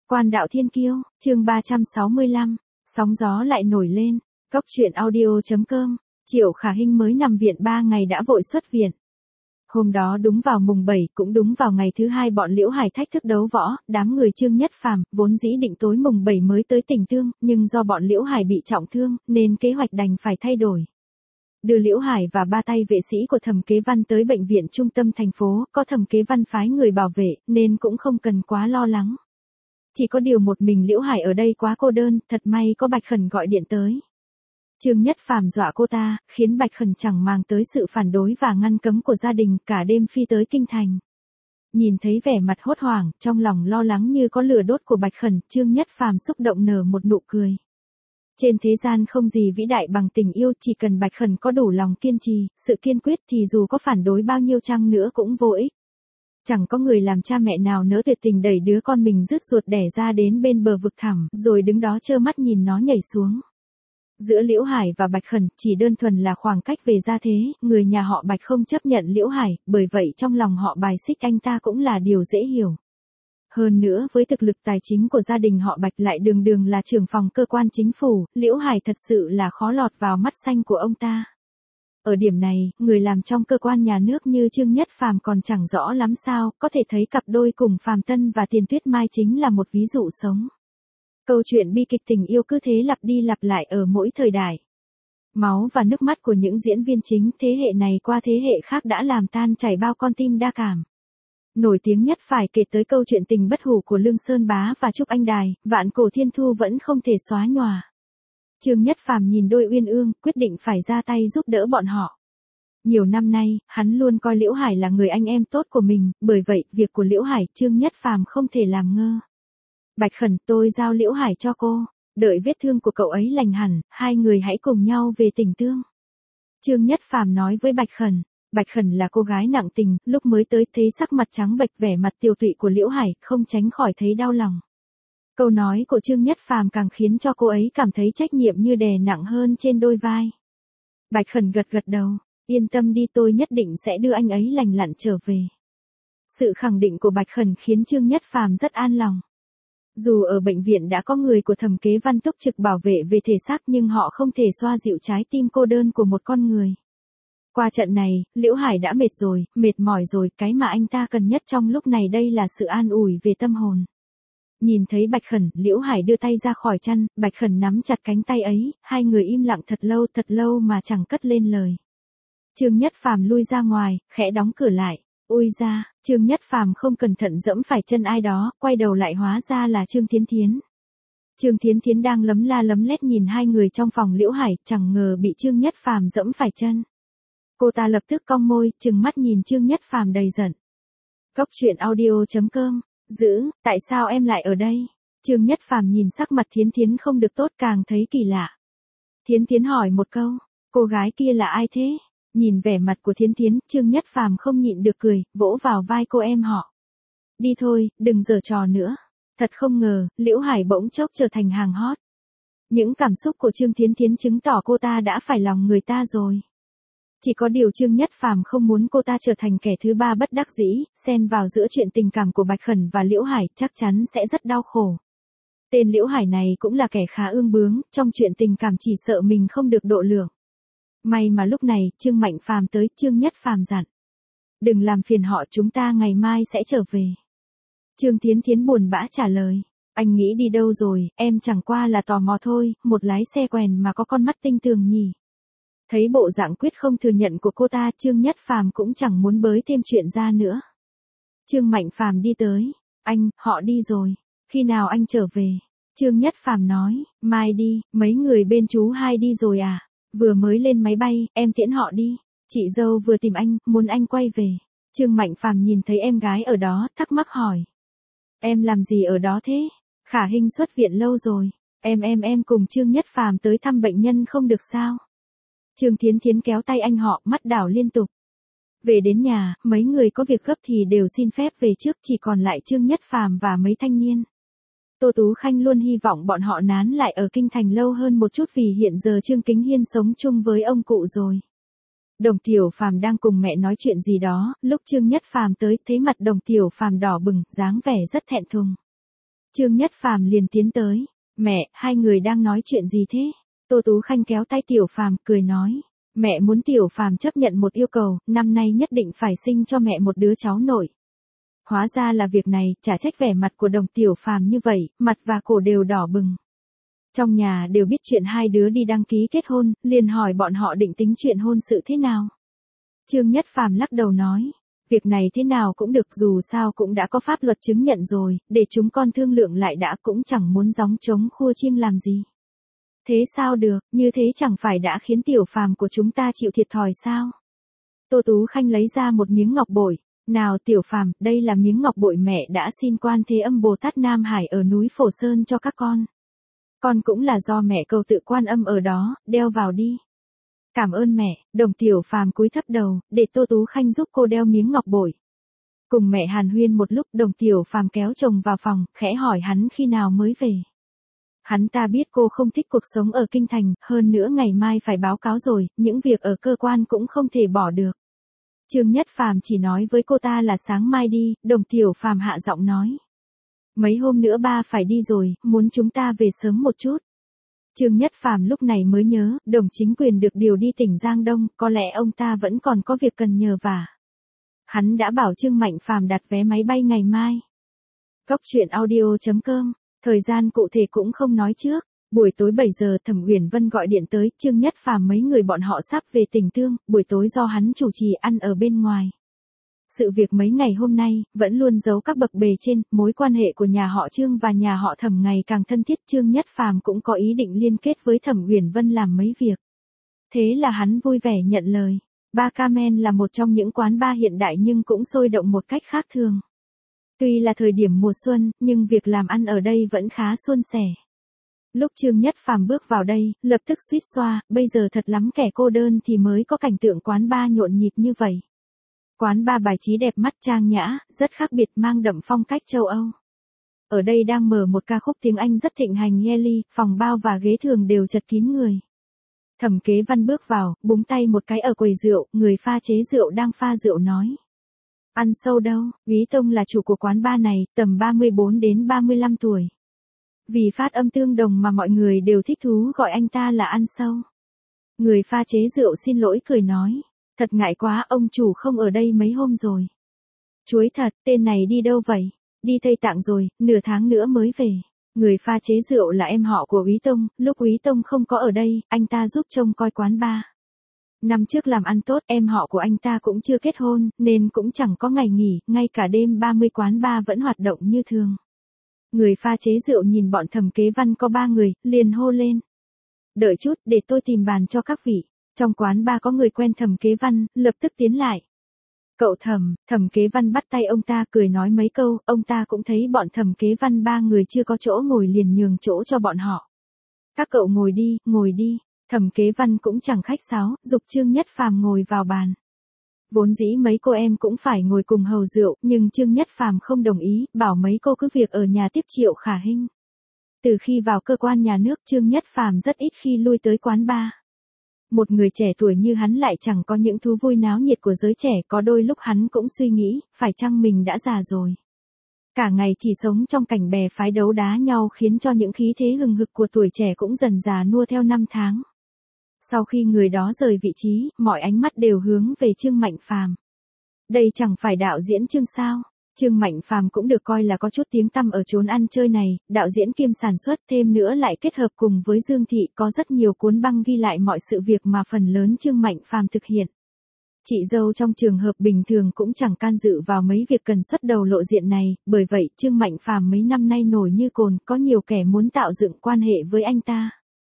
Quan đạo thiên kiêu, chương 365, sóng gió lại nổi lên, Cốc truyện audio.com, Triệu Khả Hinh mới nằm viện 3 ngày đã vội xuất viện. Hôm đó đúng vào mùng 7 cũng đúng vào ngày thứ hai bọn Liễu Hải thách thức đấu võ, đám người Trương Nhất Phàm vốn dĩ định tối mùng 7 mới tới Tỉnh Tương, nhưng do bọn Liễu Hải bị trọng thương, nên kế hoạch đành phải thay đổi. Đưa Liễu Hải và 3 tay vệ sĩ của Thẩm Kế Văn tới bệnh viện trung tâm thành phố, có Thẩm Kế Văn phái người bảo vệ, nên cũng không cần quá lo lắng. Chỉ có điều một mình Liễu Hải ở đây quá cô đơn, thật may có Bạch Khẩn gọi điện tới. Trương Nhất Phàm dọa cô ta, khiến Bạch Khẩn chẳng màng tới sự phản đối và ngăn cấm của gia đình, cả đêm phi tới kinh thành. Nhìn thấy vẻ mặt hốt hoảng, trong lòng lo lắng như có lửa đốt của Bạch Khẩn, Trương Nhất Phàm xúc động nở một nụ cười. Trên thế gian không gì vĩ đại bằng tình yêu, chỉ cần Bạch Khẩn có đủ lòng kiên trì, sự kiên quyết thì dù có phản đối bao nhiêu chăng nữa cũng vô ích. Chẳng có người làm cha mẹ nào nỡ tuyệt tình đẩy đứa con mình rứt ruột đẻ ra đến bên bờ vực thẳm, rồi đứng đó trơ mắt nhìn nó nhảy xuống. Giữa Liễu Hải và Bạch Khẩn chỉ đơn thuần là khoảng cách về gia thế, người nhà họ Bạch không chấp nhận Liễu Hải, bởi vậy trong lòng họ bài xích anh ta cũng là điều dễ hiểu. Hơn nữa với thực lực tài chính của gia đình họ Bạch lại đường đường là trưởng phòng cơ quan chính phủ, Liễu Hải thật sự là khó lọt vào mắt xanh của ông ta. Ở điểm này, người làm trong cơ quan nhà nước như Trương Nhất Phàm còn chẳng rõ lắm sao, có thể thấy cặp đôi cùng Phàm Tân và Tiền Tuyết Mai chính là một ví dụ sống. Câu chuyện bi kịch tình yêu cứ thế lặp đi lặp lại ở mỗi thời đại. Máu và nước mắt của những diễn viên chính thế hệ này qua thế hệ khác đã làm tan chảy bao con tim đa cảm. Nổi tiếng nhất phải kể tới câu chuyện tình bất hủ của Lương Sơn Bá và Trúc Anh Đài, vạn cổ thiên thu vẫn không thể xóa nhòa. Trương Nhất Phàm nhìn đôi uyên ương, quyết định phải ra tay giúp đỡ bọn họ. Nhiều năm nay, hắn luôn coi Liễu Hải là người anh em tốt của mình, bởi vậy, việc của Liễu Hải, Trương Nhất Phàm không thể làm ngơ. Bạch Khẩn, tôi giao Liễu Hải cho cô, đợi vết thương của cậu ấy lành hẳn, hai người hãy cùng nhau về Tỉnh Tương. Trương Nhất Phàm nói với Bạch Khẩn. Bạch Khẩn là cô gái nặng tình, lúc mới tới thấy sắc mặt trắng bệch vẻ mặt tiều tụy của Liễu Hải, không tránh khỏi thấy đau lòng. Câu nói của Trương Nhất Phàm càng khiến cho cô ấy cảm thấy trách nhiệm như đè nặng hơn trên đôi vai. Bạch Khẩn gật gật đầu, yên tâm đi, tôi nhất định sẽ đưa anh ấy lành lặn trở về. Sự khẳng định của Bạch Khẩn khiến Trương Nhất Phàm rất an lòng. Dù ở bệnh viện đã có người của Thẩm Kế Văn túc trực bảo vệ về thể xác nhưng họ không thể xoa dịu trái tim cô đơn của một con người. Qua trận này, Liễu Hải đã mệt rồi, mệt mỏi rồi, cái mà anh ta cần nhất trong lúc này đây là sự an ủi về tâm hồn. Nhìn thấy Bạch Khẩn, Liễu Hải đưa tay ra khỏi chăn, Bạch Khẩn nắm chặt cánh tay ấy, hai người im lặng thật lâu mà chẳng cất lên lời. Trương Nhất Phàm lui ra ngoài, khẽ đóng cửa lại. Ôi ra, Trương Nhất Phàm không cẩn thận dẫm phải chân ai đó, quay đầu lại hóa ra là Trương Thiến Thiến. Trương Thiến Thiến đang lấm la lấm lét nhìn hai người trong phòng Liễu Hải, chẳng ngờ bị Trương Nhất Phàm dẫm phải chân. Cô ta lập tức cong môi, trừng mắt nhìn Trương Nhất Phàm đầy giận. Cốc truyện audio.com, tại sao em lại ở đây? Trương Nhất Phàm nhìn sắc mặt Thiến Thiến không được tốt càng thấy kỳ lạ. Thiến Thiến hỏi một câu, cô gái kia là ai thế? Nhìn vẻ mặt của Thiến Thiến, Trương Nhất Phàm không nhịn được cười, vỗ vào vai cô em họ. Đi thôi, đừng giở trò nữa. Thật không ngờ, Liễu Hải bỗng chốc trở thành hàng hot. Những cảm xúc của Trương Thiến Thiến chứng tỏ cô ta đã phải lòng người ta rồi. Chỉ có điều Trương Nhất Phàm không muốn cô ta trở thành kẻ thứ ba bất đắc dĩ, xen vào giữa chuyện tình cảm của Bạch Khẩn và Liễu Hải, chắc chắn sẽ rất đau khổ. Tên Liễu Hải này cũng là kẻ khá ương bướng, trong chuyện tình cảm chỉ sợ mình không được độ lượng. May mà lúc này, Trương Mạnh Phàm tới, Trương Nhất Phàm dặn. Đừng làm phiền họ, chúng ta ngày mai sẽ trở về. Trương Thiến Thiến buồn bã trả lời. Anh nghĩ đi đâu rồi, em chẳng qua là tò mò thôi, một lái xe quèn mà có con mắt tinh tường nhỉ. Thấy bộ dạng quyết không thừa nhận của cô ta, Trương Nhất Phàm cũng chẳng muốn bới thêm chuyện ra nữa. Trương Mạnh Phàm đi tới. Anh, họ đi rồi. Khi nào anh trở về? Trương Nhất Phàm nói, mai đi, mấy người bên chú hai đi rồi à? Vừa mới lên máy bay, em tiễn họ đi. Chị dâu vừa tìm anh, muốn anh quay về. Trương Mạnh Phàm nhìn thấy em gái ở đó, thắc mắc hỏi. Em làm gì ở đó thế? Khả Hinh xuất viện lâu rồi. Em cùng Trương Nhất Phàm tới thăm bệnh nhân không được sao? Trương Thiến Thiến kéo tay anh họ, mắt đảo liên tục. Về đến nhà, mấy người có việc gấp thì đều xin phép về trước, chỉ còn lại Trương Nhất Phàm và mấy thanh niên. Tô Tú Khanh luôn hy vọng bọn họ nán lại ở kinh thành lâu hơn một chút vì hiện giờ Trương Kính Hiên sống chung với ông cụ rồi. Đồng Tiểu Phàm đang cùng mẹ nói chuyện gì đó, lúc Trương Nhất Phàm tới, thấy mặt Đồng Tiểu Phàm đỏ bừng, dáng vẻ rất thẹn thùng. Trương Nhất Phàm liền tiến tới. Mẹ, hai người đang nói chuyện gì thế? Tô Tú Khanh kéo tay Tiểu Phàm cười nói. Mẹ muốn Tiểu Phàm chấp nhận một yêu cầu, năm nay nhất định phải sinh cho mẹ một đứa cháu nội. Hóa ra là việc này, chả trách vẻ mặt của Đồng Tiểu Phàm như vậy, mặt và cổ đều đỏ bừng. Trong nhà đều biết chuyện hai đứa đi đăng ký kết hôn, liền hỏi bọn họ định tính chuyện hôn sự thế nào. Trương Nhất Phàm lắc đầu nói, việc này thế nào cũng được, dù sao cũng đã có pháp luật chứng nhận rồi, để chúng con thương lượng lại đã, cũng chẳng muốn gióng trống khua chiêng làm gì. Thế sao được, như thế chẳng phải đã khiến Tiểu Phàm của chúng ta chịu thiệt thòi sao? Tô Tú Khanh lấy ra một miếng ngọc bội. Nào Tiểu Phàm, đây là miếng ngọc bội mẹ đã xin Quan Thế Âm Bồ Tát Nam Hải ở núi Phổ Sơn cho các con. Con cũng là do mẹ cầu tự Quan Âm ở đó, đeo vào đi. Cảm ơn mẹ. Đồng Tiểu Phàm cúi thấp đầu, để Tô Tú Khanh giúp cô đeo miếng ngọc bội. Cùng mẹ hàn huyên một lúc, Đồng Tiểu Phàm kéo chồng vào phòng, khẽ hỏi hắn khi nào mới về. Hắn ta biết cô không thích cuộc sống ở kinh thành, hơn nữa ngày mai phải báo cáo rồi, những việc ở cơ quan cũng không thể bỏ được. Trương Nhất Phàm chỉ nói với cô ta là sáng mai đi, Đồng Tiểu Phàm hạ giọng nói. Mấy hôm nữa ba phải đi rồi, muốn chúng ta về sớm một chút. Trương Nhất Phàm lúc này mới nhớ, Đồng Chính Quyền được điều đi tỉnh Giang Đông, có lẽ ông ta vẫn còn có việc cần nhờ vả. Hắn đã bảo Trương Mạnh Phàm đặt vé máy bay ngày mai. Cốc truyện audio.com, thời gian cụ thể cũng không nói trước. Buổi tối 7 giờ Thẩm Uyển Vân gọi điện tới, Trương Nhất Phàm mấy người bọn họ sắp về tỉnh Tương, buổi tối do hắn chủ trì ăn ở bên ngoài. Sự việc mấy ngày hôm nay, vẫn luôn giấu các bậc bề trên, mối quan hệ của nhà họ Trương và nhà họ Thẩm ngày càng thân thiết. Trương Nhất Phàm cũng có ý định liên kết với Thẩm Uyển Vân làm mấy việc. Thế là hắn vui vẻ nhận lời. Ba Camen là một trong những quán bar hiện đại nhưng cũng sôi động một cách khác thường. Tuy là thời điểm mùa xuân, nhưng việc làm ăn ở đây vẫn khá suôn sẻ. Lúc Trương Nhất Phàm bước vào đây, lập tức suýt xoa, bây giờ thật lắm kẻ cô đơn thì mới có cảnh tượng quán bar nhộn nhịp như vậy. Quán bar bài trí đẹp mắt trang nhã, rất khác biệt, mang đậm phong cách châu Âu. Ở đây đang mở một ca khúc tiếng Anh rất thịnh hành, Yeli, phòng bao và ghế thường đều chật kín người. Thẩm Kế Văn bước vào, búng tay một cái ở quầy rượu, người pha chế rượu đang pha rượu nói. Ăn sâu đâu, Úy Tông là chủ của quán bar này, tầm 34 đến 35 tuổi. Vì phát âm tương đồng mà mọi người đều thích thú gọi anh ta là ăn sâu. Người pha chế rượu xin lỗi cười nói. Thật ngại quá, ông chủ không ở đây mấy hôm rồi. Chuối thật, tên này đi đâu vậy? Đi Tây Tạng rồi, nửa tháng nữa mới về. Người pha chế rượu là em họ của Úy Tông, lúc Úy Tông không có ở đây, anh ta giúp trông coi quán bar. Năm trước làm ăn tốt, em họ của anh ta cũng chưa kết hôn, nên cũng chẳng có ngày nghỉ, ngay cả đêm 30 quán bar vẫn hoạt động như thường. Người pha chế rượu nhìn bọn Thẩm Kế Văn có 3 người, liền hô lên. Đợi chút, để tôi tìm bàn cho các vị. Trong quán bar có người quen Thẩm Kế Văn, lập tức tiến lại. Cậu Thẩm, Thẩm Kế Văn bắt tay ông ta cười nói mấy câu, ông ta cũng thấy bọn Thẩm Kế Văn 3 người chưa có chỗ ngồi liền nhường chỗ cho bọn họ. Các cậu ngồi đi, ngồi đi. Thẩm Kế Văn cũng chẳng khách sáo, giục Trương Nhất Phàm ngồi vào bàn. Vốn dĩ mấy cô em cũng phải ngồi cùng hầu rượu, nhưng Trương Nhất Phàm không đồng ý, bảo mấy cô cứ việc ở nhà tiếp Triệu Khả Hinh. Từ khi vào cơ quan nhà nước, Trương Nhất Phàm rất ít khi lui tới quán bar. Một người trẻ tuổi như hắn lại chẳng có những thú vui náo nhiệt của giới trẻ, có đôi lúc hắn cũng suy nghĩ, phải chăng mình đã già rồi. Cả ngày chỉ sống trong cảnh bè phái đấu đá nhau khiến cho những khí thế hừng hực của tuổi trẻ cũng dần già nua theo năm tháng. Sau khi người đó rời vị trí, mọi ánh mắt đều hướng về Trương Mạnh Phàm. Đây chẳng phải đạo diễn Trương sao? Trương Mạnh Phàm cũng được coi là có chút tiếng tăm ở chốn ăn chơi này, đạo diễn kiêm sản xuất, thêm nữa lại kết hợp cùng với Dương Thị, có rất nhiều cuốn băng ghi lại mọi sự việc mà phần lớn Trương Mạnh Phàm thực hiện. Chị dâu trong trường hợp bình thường cũng chẳng can dự vào mấy việc cần xuất đầu lộ diện này, bởi vậy Trương Mạnh Phàm mấy năm nay nổi như cồn, có nhiều kẻ muốn tạo dựng quan hệ với anh ta.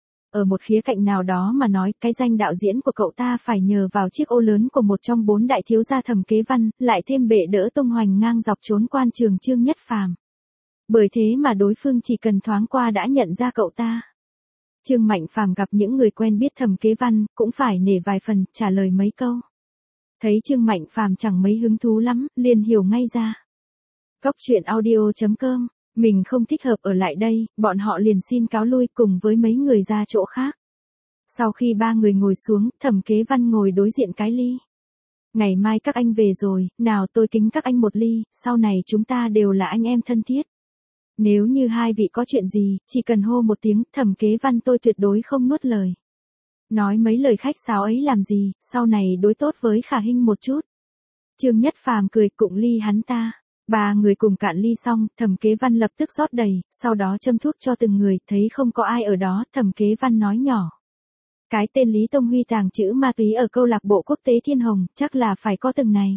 Ở một khía cạnh nào đó mà nói, cái danh đạo diễn của cậu ta phải nhờ vào chiếc ô lớn của một trong 4 đại thiếu gia Thẩm Kế Văn, lại thêm bệ đỡ tung hoành ngang dọc trốn quan trường Trương Nhất Phàm. Bởi thế mà đối phương chỉ cần thoáng qua đã nhận ra cậu ta. Trương Mạnh Phàm gặp những người quen biết Thẩm Kế Văn, cũng phải nể vài phần, trả lời mấy câu. Thấy Trương Mạnh Phàm chẳng mấy hứng thú lắm, liền hiểu ngay ra. Cốc truyện audio.com, mình không thích hợp ở lại đây, bọn họ liền xin cáo lui cùng với mấy người ra chỗ khác. Sau khi 3 người ngồi xuống, Thẩm Kế Văn ngồi đối diện cái ly. Ngày mai các anh về rồi, nào tôi kính các anh một ly, sau này chúng ta đều là anh em thân thiết. Nếu như hai vị có chuyện gì, chỉ cần hô một tiếng, Thẩm Kế Văn tôi tuyệt đối không nuốt lời. Nói mấy lời khách sáo ấy làm gì, sau này đối tốt với Khả Hinh một chút. Trương Nhất Phàm cười cụng ly hắn ta. Ba người cùng cạn ly xong, Thẩm Kế Văn lập tức rót đầy, sau đó châm thuốc cho từng người, thấy không có ai ở đó, Thẩm Kế Văn nói nhỏ. Cái tên Lý Tông Huy tàng trữ ma túy ở câu lạc bộ quốc tế Thiên Hồng, chắc là phải có từng này.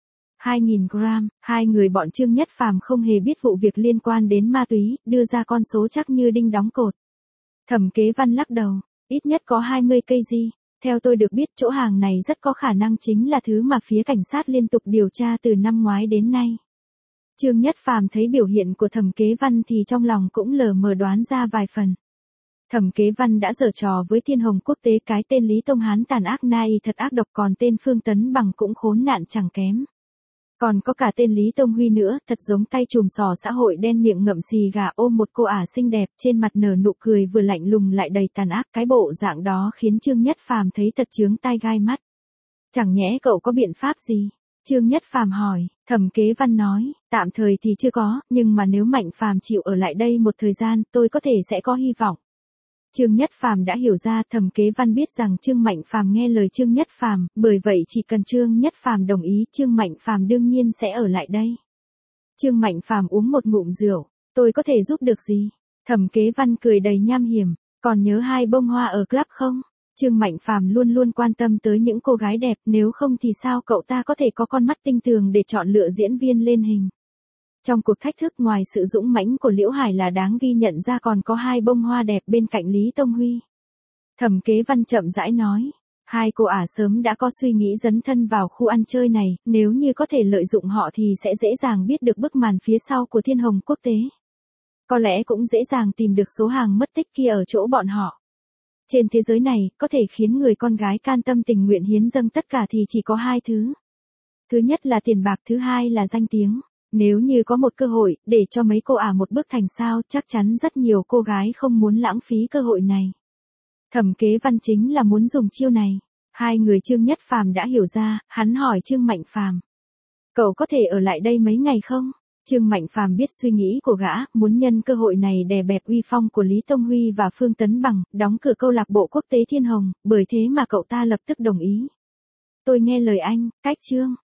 2.000 gram, hai người bọn Trương Nhất Phàm không hề biết vụ việc liên quan đến ma túy, đưa ra con số chắc như đinh đóng cột. Thẩm Kế Văn lắc đầu, ít nhất có 20 kg. Theo tôi được biết chỗ hàng này rất có khả năng chính là thứ mà phía cảnh sát liên tục điều tra từ năm ngoái đến nay. Trương Nhất Phàm thấy biểu hiện của Thẩm Kế Văn thì trong lòng cũng lờ mờ đoán ra vài phần. Thẩm Kế Văn đã giở trò với Thiên Hồng quốc tế, cái tên Lý Tông Hán tàn ác nai thật ác độc, còn tên Phương Tấn Bằng cũng khốn nạn chẳng kém. Còn có cả tên Lý Tông Huy nữa, thật giống tay trùm sò xã hội đen, miệng ngậm xì gà ôm một cô ả xinh đẹp, trên mặt nở nụ cười vừa lạnh lùng lại đầy tàn ác, cái bộ dạng đó khiến Trương Nhất Phàm thấy thật chướng tai gai mắt. Chẳng nhẽ cậu có biện pháp gì? Trương Nhất Phàm hỏi. Thẩm Kế Văn nói, tạm thời thì chưa có, nhưng mà nếu Mạnh Phàm chịu ở lại đây một thời gian, tôi có thể sẽ có hy vọng. Trương Nhất Phàm đã hiểu ra, Thẩm Kế Văn biết rằng Trương Mạnh Phàm nghe lời Trương Nhất Phàm, bởi vậy chỉ cần Trương Nhất Phàm đồng ý, Trương Mạnh Phàm đương nhiên sẽ ở lại đây. Trương Mạnh Phàm uống một ngụm rượu, tôi có thể giúp được gì? Thẩm Kế Văn cười đầy nham hiểm, còn nhớ hai bông hoa ở club không? Trương Mạnh Phàm luôn luôn quan tâm tới những cô gái đẹp, nếu không thì sao cậu ta có thể có con mắt tinh tường để chọn lựa diễn viên lên hình. Trong cuộc thách thức, ngoài sự dũng mãnh của Liễu Hải là đáng ghi nhận ra, còn có hai bông hoa đẹp bên cạnh Lý Tông Huy. Thẩm Kế Văn chậm rãi nói, hai cô ả sớm đã có suy nghĩ dấn thân vào khu ăn chơi này, nếu như có thể lợi dụng họ thì sẽ dễ dàng biết được bức màn phía sau của Thiên Hồng quốc tế. Có lẽ cũng dễ dàng tìm được số hàng mất tích kia ở chỗ bọn họ. Trên thế giới này, có thể khiến người con gái can tâm tình nguyện hiến dâng tất cả thì chỉ có hai thứ. Thứ nhất là tiền bạc, thứ hai là danh tiếng. Nếu như có một cơ hội, để cho mấy cô ả một bước thành sao, chắc chắn rất nhiều cô gái không muốn lãng phí cơ hội này. Thẩm Kế Văn chính là muốn dùng chiêu này. Hai người Trương Nhất Phàm đã hiểu ra, hắn hỏi Trương Mạnh Phàm. Cậu có thể ở lại đây mấy ngày không? Trương Mạnh Phàm biết suy nghĩ của gã, muốn nhân cơ hội này đè bẹp uy phong của Lý Tông Huy và Phương Tấn Bằng, đóng cửa câu lạc bộ quốc tế Thiên Hồng, bởi thế mà cậu ta lập tức đồng ý. Tôi nghe lời anh, cách Trương.